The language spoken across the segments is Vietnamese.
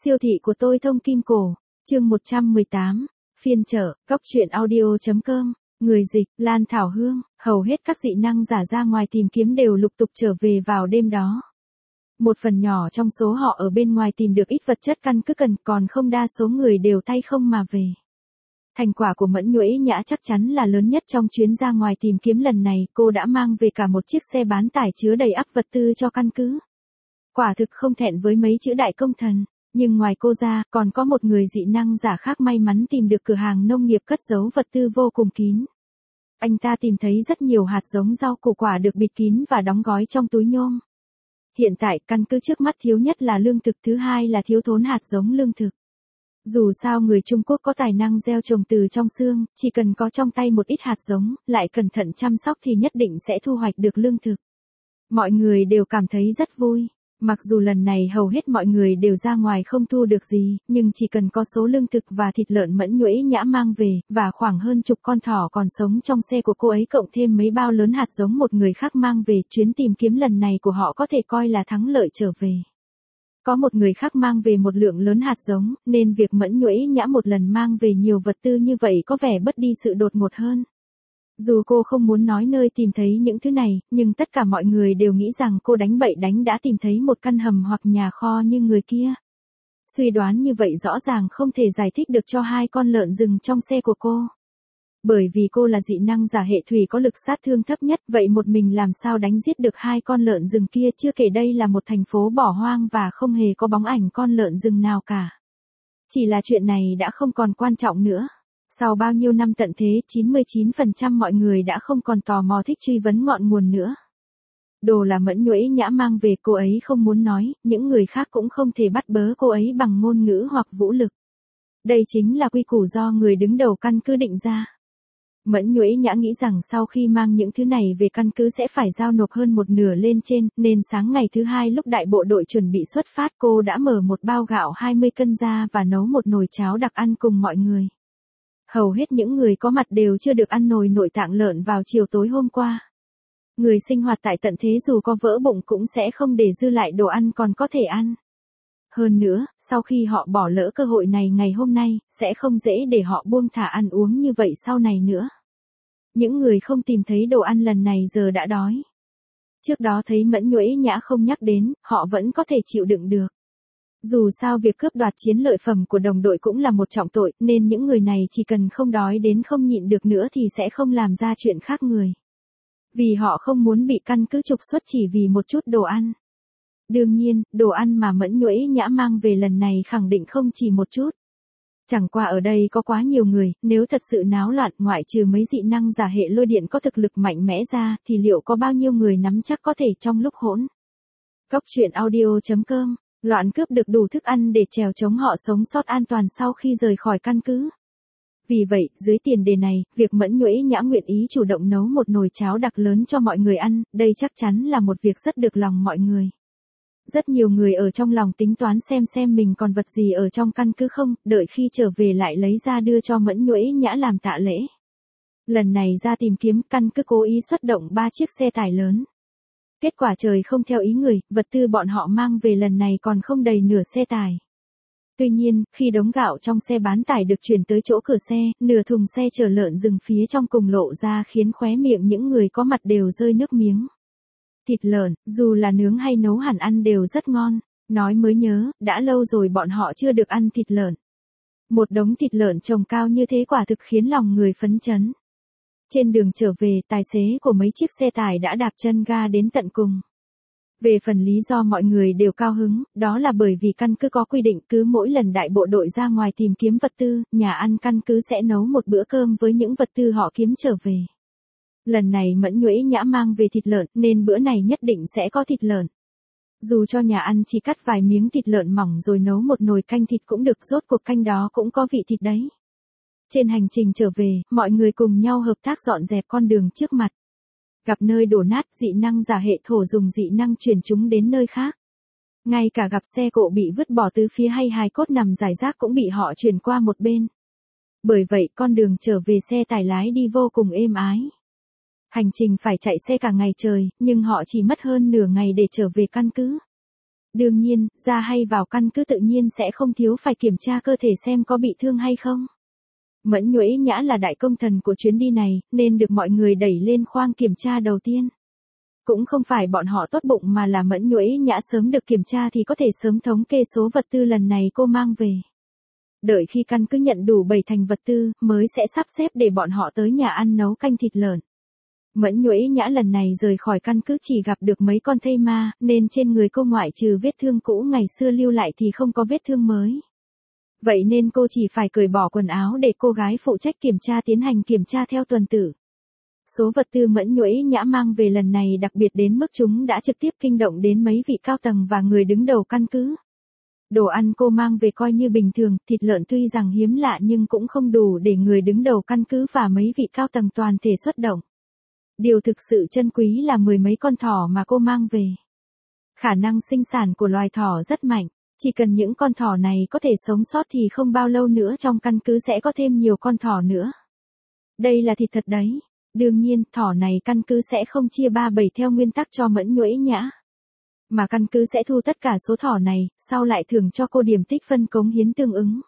Siêu thị của tôi thông kim cổ, chương 118, phiên chợ, góc truyện audio.com, người dịch, Lan Thảo Hương, hầu hết các dị năng giả ra ngoài tìm kiếm đều lục tục trở về vào đêm đó. Một phần nhỏ trong số họ ở bên ngoài tìm được ít vật chất căn cứ cần, còn không đa số người đều tay không mà về. Thành quả của Mẫn Nhuệ Nhã chắc chắn là lớn nhất trong chuyến ra ngoài tìm kiếm lần này, cô đã mang về cả một chiếc xe bán tải chứa đầy ắp vật tư cho căn cứ. Quả thực không thẹn với mấy chữ đại công thần. Nhưng ngoài cô ra, còn có một người dị năng giả khác may mắn tìm được cửa hàng nông nghiệp cất giấu vật tư vô cùng kín. Anh ta tìm thấy rất nhiều hạt giống rau củ quả được bịt kín và đóng gói trong túi nhôm. Hiện tại, căn cứ trước mắt thiếu nhất là lương thực, thứ hai là thiếu thốn hạt giống lương thực. Dù sao người Trung Quốc có tài năng gieo trồng từ trong xương, chỉ cần có trong tay một ít hạt giống, lại cẩn thận chăm sóc thì nhất định sẽ thu hoạch được lương thực. Mọi người đều cảm thấy rất vui. Mặc dù lần này hầu hết mọi người đều ra ngoài không thu được gì, nhưng chỉ cần có số lương thực và thịt lợn Mẫn Nhuệ Nhã mang về, và khoảng hơn chục con thỏ còn sống trong xe của cô ấy cộng thêm mấy bao lớn hạt giống một người khác mang về, chuyến tìm kiếm lần này của họ có thể coi là thắng lợi trở về. Có một người khác mang về một lượng lớn hạt giống, nên việc Mẫn Nhuệ Nhã một lần mang về nhiều vật tư như vậy có vẻ bớt đi sự đột ngột hơn. Dù cô không muốn nói nơi tìm thấy những thứ này, nhưng tất cả mọi người đều nghĩ rằng cô đánh bậy đánh đã tìm thấy một căn hầm hoặc nhà kho như người kia. Suy đoán như vậy rõ ràng không thể giải thích được cho hai con lợn rừng trong xe của cô. Bởi vì cô là dị năng giả hệ thủy có lực sát thương thấp nhất, vậy một mình làm sao đánh giết được hai con lợn rừng kia, chưa kể đây là một thành phố bỏ hoang và không hề có bóng ảnh con lợn rừng nào cả. Chỉ là chuyện này đã không còn quan trọng nữa. Sau bao nhiêu năm tận thế, 99% mọi người đã không còn tò mò thích truy vấn ngọn nguồn nữa. Đồ là Mẫn Nhuệ Nhã mang về, cô ấy không muốn nói, những người khác cũng không thể bắt bớ cô ấy bằng ngôn ngữ hoặc vũ lực. Đây chính là quy củ do người đứng đầu căn cứ định ra. Mẫn Nhuệ Nhã nghĩ rằng sau khi mang những thứ này về căn cứ sẽ phải giao nộp hơn một nửa lên trên, nên sáng ngày thứ hai lúc đại bộ đội chuẩn bị xuất phát, cô đã mở một bao gạo 20 cân ra và nấu một nồi cháo đặc ăn cùng mọi người. Hầu hết những người có mặt đều chưa được ăn nồi nội tạng lợn vào chiều tối hôm qua. Người sinh hoạt tại tận thế dù có vỡ bụng cũng sẽ không để dư lại đồ ăn còn có thể ăn. Hơn nữa, sau khi họ bỏ lỡ cơ hội này ngày hôm nay, sẽ không dễ để họ buông thả ăn uống như vậy sau này nữa. Những người không tìm thấy đồ ăn lần này giờ đã đói. Trước đó thấy Mẫn Nhuệ Nhã không nhắc đến, họ vẫn có thể chịu đựng được. Dù sao việc cướp đoạt chiến lợi phẩm của đồng đội cũng là một trọng tội, nên những người này chỉ cần không đói đến không nhịn được nữa thì sẽ không làm ra chuyện khác người. Vì họ không muốn bị căn cứ trục xuất chỉ vì một chút đồ ăn. Đương nhiên, đồ ăn mà Mẫn Nhuệ Nhã mang về lần này khẳng định không chỉ một chút. Chẳng qua ở đây có quá nhiều người, nếu thật sự náo loạn ngoại trừ mấy dị năng giả hệ lôi điện có thực lực mạnh mẽ ra, thì liệu có bao nhiêu người nắm chắc có thể trong lúc hỗn. Góc truyện audio.com, loạn cướp được đủ thức ăn để trèo chống họ sống sót an toàn sau khi rời khỏi căn cứ. Vì vậy, dưới tiền đề này, việc Mẫn Nhuệ Nhã nguyện ý chủ động nấu một nồi cháo đặc lớn cho mọi người ăn, đây chắc chắn là một việc rất được lòng mọi người. Rất nhiều người ở trong lòng tính toán xem mình còn vật gì ở trong căn cứ không, đợi khi trở về lại lấy ra đưa cho Mẫn Nhuệ Nhã làm tạ lễ. Lần này ra tìm kiếm, căn cứ cố ý xuất động 3 chiếc xe tải lớn. Kết quả trời không theo ý người, vật tư bọn họ mang về lần này còn không đầy nửa xe tải. Tuy nhiên, khi đống gạo trong xe bán tải được chuyển tới chỗ cửa xe, nửa thùng xe chở lợn rừng phía trong cùng lộ ra khiến khóe miệng những người có mặt đều rơi nước miếng. Thịt lợn, dù là nướng hay nấu hẳn ăn đều rất ngon. Nói mới nhớ, đã lâu rồi bọn họ chưa được ăn thịt lợn. Một đống thịt lợn trồng cao như thế quả thực khiến lòng người phấn chấn. Trên đường trở về, tài xế của mấy chiếc xe tải đã đạp chân ga đến tận cùng. Về phần lý do mọi người đều cao hứng, đó là bởi vì căn cứ có quy định cứ mỗi lần đại bộ đội ra ngoài tìm kiếm vật tư, nhà ăn căn cứ sẽ nấu một bữa cơm với những vật tư họ kiếm trở về. Lần này Mẫn Nhuệ Nhã mang về thịt lợn, nên bữa này nhất định sẽ có thịt lợn. Dù cho nhà ăn chỉ cắt vài miếng thịt lợn mỏng rồi nấu một nồi canh thịt cũng được, rốt cuộc canh đó cũng có vị thịt đấy. Trên hành trình trở về, mọi người cùng nhau hợp tác dọn dẹp con đường trước mặt. Gặp nơi đổ nát, dị năng giả hệ thổ dùng dị năng chuyển chúng đến nơi khác. Ngay cả gặp xe cộ bị vứt bỏ từ phía hay hài cốt nằm rải rác cũng bị họ chuyển qua một bên. Bởi vậy, con đường trở về xe tải lái đi vô cùng êm ái. Hành trình phải chạy xe cả ngày trời, nhưng họ chỉ mất hơn nửa ngày để trở về căn cứ. Đương nhiên, ra hay vào căn cứ tự nhiên sẽ không thiếu phải kiểm tra cơ thể xem có bị thương hay không. Mẫn Nhuế Nhã là đại công thần của chuyến đi này, nên được mọi người đẩy lên khoang kiểm tra đầu tiên. Cũng không phải bọn họ tốt bụng mà là Mẫn Nhuế Nhã sớm được kiểm tra thì có thể sớm thống kê số vật tư lần này cô mang về. Đợi khi căn cứ nhận đủ 7 thành vật tư, mới sẽ sắp xếp để bọn họ tới nhà ăn nấu canh thịt lợn. Mẫn Nhuế Nhã lần này rời khỏi căn cứ chỉ gặp được mấy con thây ma, nên trên người cô ngoại trừ vết thương cũ ngày xưa lưu lại thì không có vết thương mới. Vậy nên cô chỉ phải cởi bỏ quần áo để cô gái phụ trách kiểm tra tiến hành kiểm tra theo tuần tự. Số vật tư Mẫn Nhuế Nhã mang về lần này đặc biệt đến mức chúng đã trực tiếp kinh động đến mấy vị cao tầng và người đứng đầu căn cứ. Đồ ăn cô mang về coi như bình thường, thịt lợn tuy rằng hiếm lạ nhưng cũng không đủ để người đứng đầu căn cứ và mấy vị cao tầng toàn thể xuất động. Điều thực sự chân quý là 10 mấy con thỏ mà cô mang về. Khả năng sinh sản của loài thỏ rất mạnh, chỉ cần những con thỏ này có thể sống sót thì không bao lâu nữa trong căn cứ sẽ có thêm nhiều con thỏ nữa. Đây là thịt thật đấy. Đương nhiên, thỏ này căn cứ sẽ không chia 3/7 theo nguyên tắc cho Mẫn Nhuế Nhã. Mà căn cứ sẽ thu tất cả số thỏ này, sau lại thưởng cho cô điểm tích phân cống hiến tương ứng.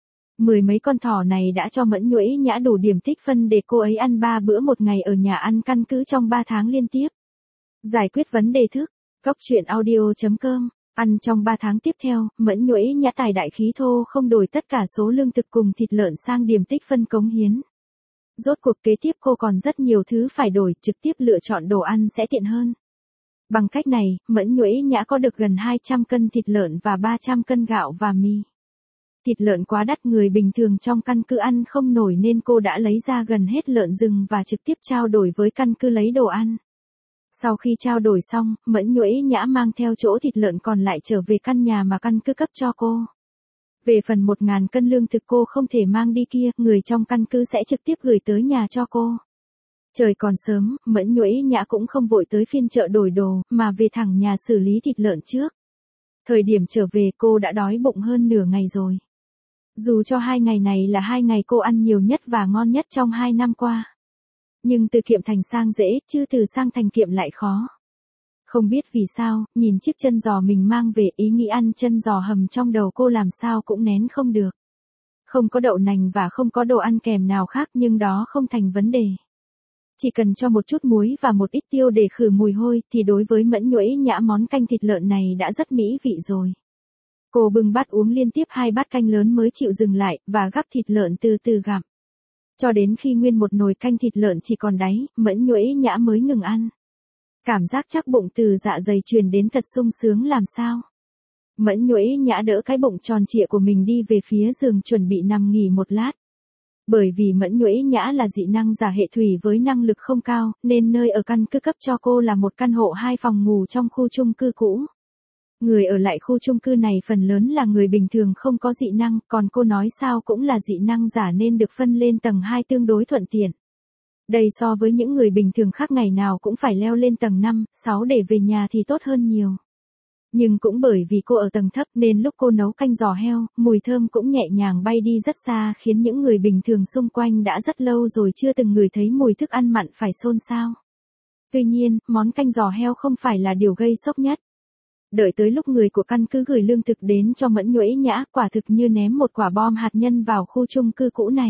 10 mấy con thỏ này đã cho Mẫn Nhuế Nhã đủ điểm tích phân để cô ấy ăn 3 bữa một ngày ở nhà ăn căn cứ trong 3 tháng liên tiếp. Giải quyết vấn đề thức, Cóc truyện audio.com. Ăn trong 3 tháng tiếp theo, Mẫn Nhuế Nhã tài đại khí thô không đổi tất cả số lương thực cùng thịt lợn sang điểm tích phân cống hiến. Rốt cuộc kế tiếp cô còn rất nhiều thứ phải đổi, trực tiếp lựa chọn đồ ăn sẽ tiện hơn. Bằng cách này, Mẫn Nhuế Nhã có được gần 200 cân thịt lợn và 300 cân gạo và mì. Thịt lợn quá đắt người bình thường trong căn cứ ăn không nổi nên cô đã lấy ra gần hết lợn rừng và trực tiếp trao đổi với căn cứ lấy đồ ăn. Sau khi trao đổi xong, Mẫn Nhuế Nhã mang theo chỗ thịt lợn còn lại trở về căn nhà mà căn cứ cấp cho cô. Về phần 1.000 cân lương thực cô không thể mang đi kia, người trong căn cứ sẽ trực tiếp gửi tới nhà cho cô. Trời còn sớm, Mẫn Nhuế Nhã cũng không vội tới phiên chợ đổi đồ, mà về thẳng nhà xử lý thịt lợn trước. Thời điểm trở về cô đã đói bụng hơn nửa ngày rồi. Dù cho 2 ngày này là 2 ngày cô ăn nhiều nhất và ngon nhất trong 2 năm qua. Nhưng từ kiệm thành sang dễ, chứ từ sang thành kiệm lại khó. Không biết vì sao, nhìn chiếc chân giò mình mang về ý nghĩ ăn chân giò hầm trong đầu cô làm sao cũng nén không được. Không có đậu nành và không có đồ ăn kèm nào khác nhưng đó không thành vấn đề. Chỉ cần cho một chút muối và một ít tiêu để khử mùi hôi thì đối với Mẫn Nhuế Nhã món canh thịt lợn này đã rất mỹ vị rồi. Cô bưng bát uống liên tiếp 2 bát canh lớn mới chịu dừng lại và gắp thịt lợn từ từ gặm. Cho đến khi nguyên một nồi canh thịt lợn chỉ còn đáy, Mẫn Nhuế Nhã mới ngừng ăn. Cảm giác chắc bụng từ dạ dày truyền đến thật sung sướng làm sao. Mẫn Nhuế Nhã đỡ cái bụng tròn trịa của mình đi về phía giường chuẩn bị nằm nghỉ một lát. Bởi vì Mẫn Nhuế Nhã là dị năng giả hệ thủy với năng lực không cao, nên nơi ở căn cứ cấp cho cô là một căn hộ 2 phòng ngủ trong khu chung cư cũ. Người ở lại khu chung cư này phần lớn là người bình thường không có dị năng, còn cô nói sao cũng là dị năng giả nên được phân lên tầng 2 tương đối thuận tiện. Đây so với những người bình thường khác ngày nào cũng phải leo lên tầng 5, 6 để về nhà thì tốt hơn nhiều. Nhưng cũng bởi vì cô ở tầng thấp nên lúc cô nấu canh giò heo, mùi thơm cũng nhẹ nhàng bay đi rất xa khiến những người bình thường xung quanh đã rất lâu rồi chưa từng ngửi thấy mùi thức ăn mặn phải xôn xao. Tuy nhiên, món canh giò heo không phải là điều gây sốc nhất. Đợi tới lúc người của căn cứ gửi lương thực đến cho Mẫn Nhuế Nhã, quả thực như ném một quả bom hạt nhân vào khu chung cư cũ này.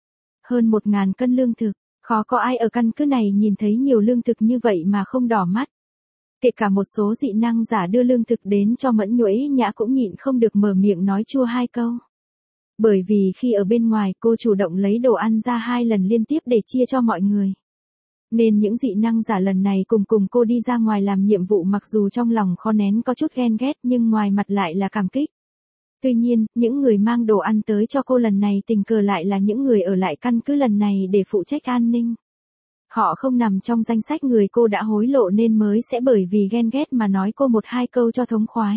Hơn 1.000 cân lương thực, khó có ai ở căn cứ này nhìn thấy nhiều lương thực như vậy mà không đỏ mắt. Kể cả một số dị năng giả đưa lương thực đến cho Mẫn Nhuế Nhã cũng nhịn không được mở miệng nói chua 2 câu. Bởi vì khi ở bên ngoài cô chủ động lấy đồ ăn ra 2 lần liên tiếp để chia cho mọi người. Nên những dị năng giả lần này cùng cô đi ra ngoài làm nhiệm vụ mặc dù trong lòng khó nén có chút ghen ghét nhưng ngoài mặt lại là cảm kích. Tuy nhiên, những người mang đồ ăn tới cho cô lần này tình cờ lại là những người ở lại căn cứ lần này để phụ trách an ninh. Họ không nằm trong danh sách người cô đã hối lộ nên mới sẽ bởi vì ghen ghét mà nói cô 1-2 câu cho thống khoái.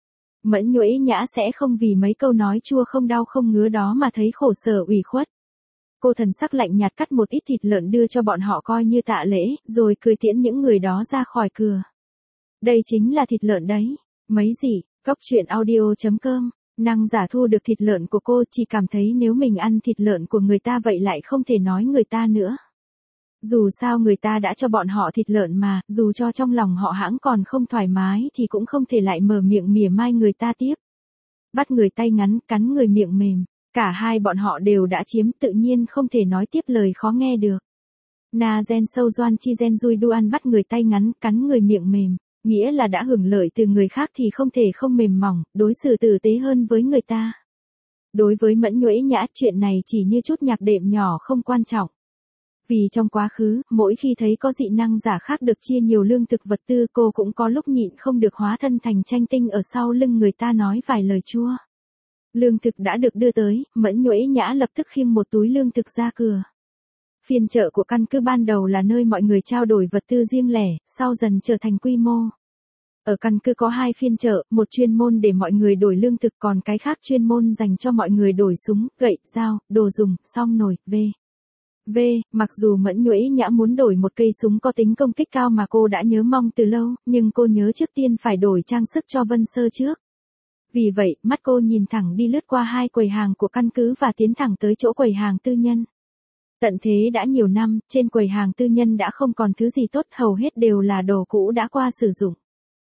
Mẫn Nhuế Nhã sẽ không vì mấy câu nói chua không đau không ngứa đó mà thấy khổ sở ủy khuất. Cô thần sắc lạnh nhạt cắt một ít thịt lợn đưa cho bọn họ coi như tạ lễ, rồi cười tiễn những người đó ra khỏi cửa. Đây chính là thịt lợn đấy. Mấy gì, Cóc truyện audio.com. Năng giả thu được thịt lợn của cô chỉ cảm thấy nếu mình ăn thịt lợn của người ta vậy lại không thể nói người ta nữa. Dù sao người ta đã cho bọn họ thịt lợn mà, dù cho trong lòng họ hãng còn không thoải mái thì cũng không thể lại mở miệng mỉa mai người ta tiếp. Bắt người tay ngắn, cắn người miệng mềm. Cả hai bọn họ đều đã chiếm, tự nhiên không thể nói tiếp lời khó nghe được. Na gen sâu doan chi gen dui duan, bắt người tay ngắn, cắn người miệng mềm, nghĩa là đã hưởng lợi từ người khác thì không thể không mềm mỏng, đối xử tử tế hơn với người ta. Đối với Mẫn Nhuế Nhã, chuyện này chỉ như chút nhạc đệm nhỏ không quan trọng. Vì trong quá khứ, mỗi khi thấy có dị năng giả khác được chia nhiều lương thực vật tư, cô cũng có lúc nhịn không được hóa thân thành tranh tinh ở sau lưng người ta nói vài lời chua. Lương thực đã được đưa tới, Mẫn Nhuế Nhã lập tức khiêng một túi lương thực ra cửa. Phiên chợ của căn cứ ban đầu là nơi mọi người trao đổi vật tư riêng lẻ, sau dần trở thành quy mô. Ở căn cứ có 2 phiên chợ, một chuyên môn để mọi người đổi lương thực, còn cái khác chuyên môn dành cho mọi người đổi súng, gậy, dao, đồ dùng, xong nồi, mặc dù Mẫn Nhuế Nhã muốn đổi một cây súng có tính công kích cao mà cô đã nhớ mong từ lâu, nhưng cô nhớ trước tiên phải đổi trang sức cho Vân Sơ trước. Vì vậy, mắt cô nhìn thẳng đi lướt qua 2 quầy hàng của căn cứ và tiến thẳng tới chỗ quầy hàng tư nhân. Tận thế đã nhiều năm, trên quầy hàng tư nhân đã không còn thứ gì tốt, hầu hết đều là đồ cũ đã qua sử dụng.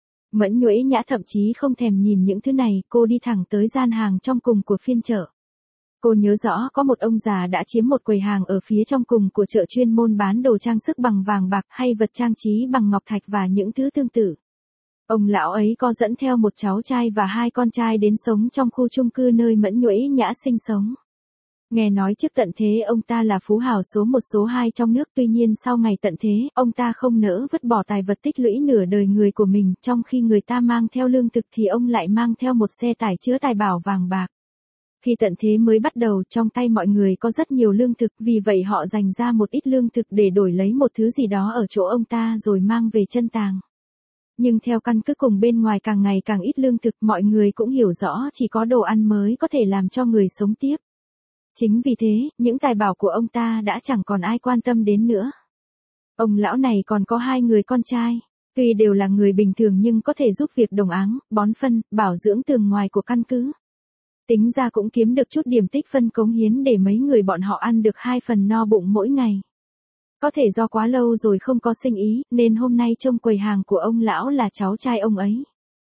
Mẫn Nhuế Nhã thậm chí không thèm nhìn những thứ này, cô đi thẳng tới gian hàng trong cùng của phiên chợ. Cô nhớ rõ có một ông già đã chiếm một quầy hàng ở phía trong cùng của chợ chuyên môn bán đồ trang sức bằng vàng bạc hay vật trang trí bằng ngọc thạch và những thứ tương tự. Ông lão ấy có dẫn theo một cháu trai và 2 con trai đến sống trong khu chung cư nơi Mẫn Nhuế Nhã sinh sống. Nghe nói trước tận thế ông ta là phú hào số 1 số 2 trong nước, tuy nhiên sau ngày tận thế, ông ta không nỡ vứt bỏ tài vật tích lũy nửa đời người của mình, trong khi người ta mang theo lương thực thì ông lại mang theo một xe tải chứa tài bảo vàng bạc. Khi tận thế mới bắt đầu, trong tay mọi người có rất nhiều lương thực, vì vậy họ dành ra một ít lương thực để đổi lấy một thứ gì đó ở chỗ ông ta rồi mang về chân tàng. Nhưng theo căn cứ cùng bên ngoài càng ngày càng ít lương thực, mọi người cũng hiểu rõ chỉ có đồ ăn mới có thể làm cho người sống tiếp. Chính vì thế, những tài bảo của ông ta đã chẳng còn ai quan tâm đến nữa. Ông lão này còn có 2 người con trai. Tuy đều là người bình thường nhưng có thể giúp việc đồng áng, bón phân, bảo dưỡng tường ngoài của căn cứ. Tính ra cũng kiếm được chút điểm tích phân cống hiến để mấy người bọn họ ăn được 2 phần no bụng mỗi ngày. Có thể do quá lâu rồi không có sinh ý, nên hôm nay trông quầy hàng của ông lão là cháu trai ông ấy.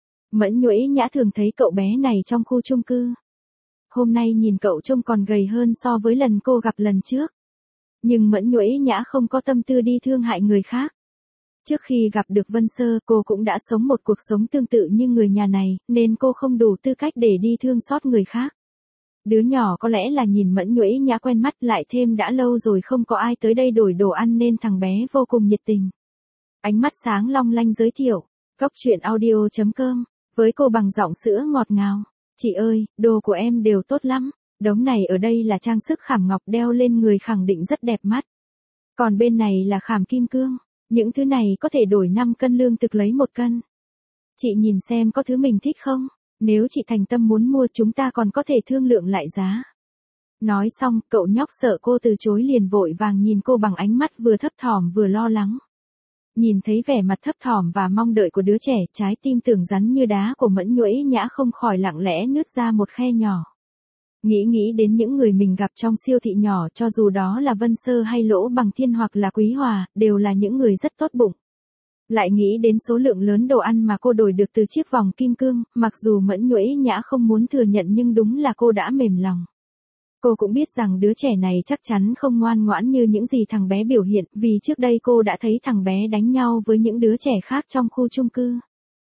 Mẫn Nhuế Nhã thường thấy cậu bé này trong khu chung cư. Hôm nay nhìn cậu trông còn gầy hơn so với lần cô gặp lần trước. Nhưng Mẫn Nhuế Nhã không có tâm tư đi thương hại người khác. Trước khi gặp được Vân Sơ, cô cũng đã sống một cuộc sống tương tự như người nhà này, nên cô không đủ tư cách để đi thương xót người khác. Đứa nhỏ có lẽ là nhìn Mẫn Nhuế Nhã quen mắt, lại thêm đã lâu rồi không có ai tới đây đổi đồ ăn nên thằng bé vô cùng nhiệt tình. Ánh mắt sáng long lanh giới thiệu, Cóc Truyện Audio.com, với cô bằng giọng sữa ngọt ngào. Chị ơi, đồ của em đều tốt lắm, đống này ở đây là trang sức khảm ngọc đeo lên người khẳng định rất đẹp mắt. Còn bên này là khảm kim cương, những thứ này có thể đổi 5 cân lương thực lấy 1 cân. Chị nhìn xem có thứ mình thích không? Nếu chị thành tâm muốn mua chúng ta còn có thể thương lượng lại giá. Nói xong, cậu nhóc sợ cô từ chối liền vội vàng nhìn cô bằng ánh mắt vừa thấp thỏm vừa lo lắng. Nhìn thấy vẻ mặt thấp thỏm và mong đợi của đứa trẻ, trái tim tưởng rắn như đá của Mẫn Nhuế Nhã không khỏi lặng lẽ nứt ra một khe nhỏ. Nghĩ đến những người mình gặp trong siêu thị nhỏ, cho dù đó là Vân Sơ hay Lỗ Bằng Thiên hoặc là Quý Hòa, đều là những người rất tốt bụng. Lại nghĩ đến số lượng lớn đồ ăn mà cô đổi được từ chiếc vòng kim cương, mặc dù Mẫn Nhuế Nhã không muốn thừa nhận nhưng đúng là cô đã mềm lòng. Cô cũng biết rằng đứa trẻ này chắc chắn không ngoan ngoãn như những gì thằng bé biểu hiện, vì trước đây cô đã thấy thằng bé đánh nhau với những đứa trẻ khác trong khu chung cư.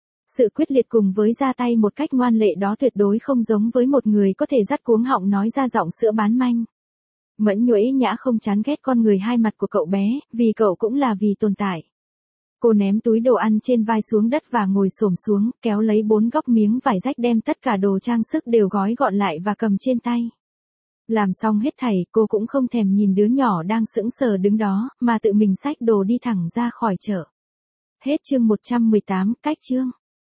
Sự quyết liệt cùng với ra tay một cách ngoan lệ đó tuyệt đối không giống với một người có thể dắt cuống họng nói ra giọng sữa bán manh. Mẫn Nhuế Nhã không chán ghét con người hai mặt của cậu bé, vì cậu cũng là vì tồn tại. Cô ném túi đồ ăn trên vai xuống đất và ngồi xổm xuống, kéo lấy 4 góc miếng vải rách đem tất cả đồ trang sức đều gói gọn lại và cầm trên tay. Làm xong hết thảy, cô cũng không thèm nhìn đứa nhỏ đang sững sờ đứng đó, mà tự mình xách đồ đi thẳng ra khỏi chợ. Hết chương 118, cách chương.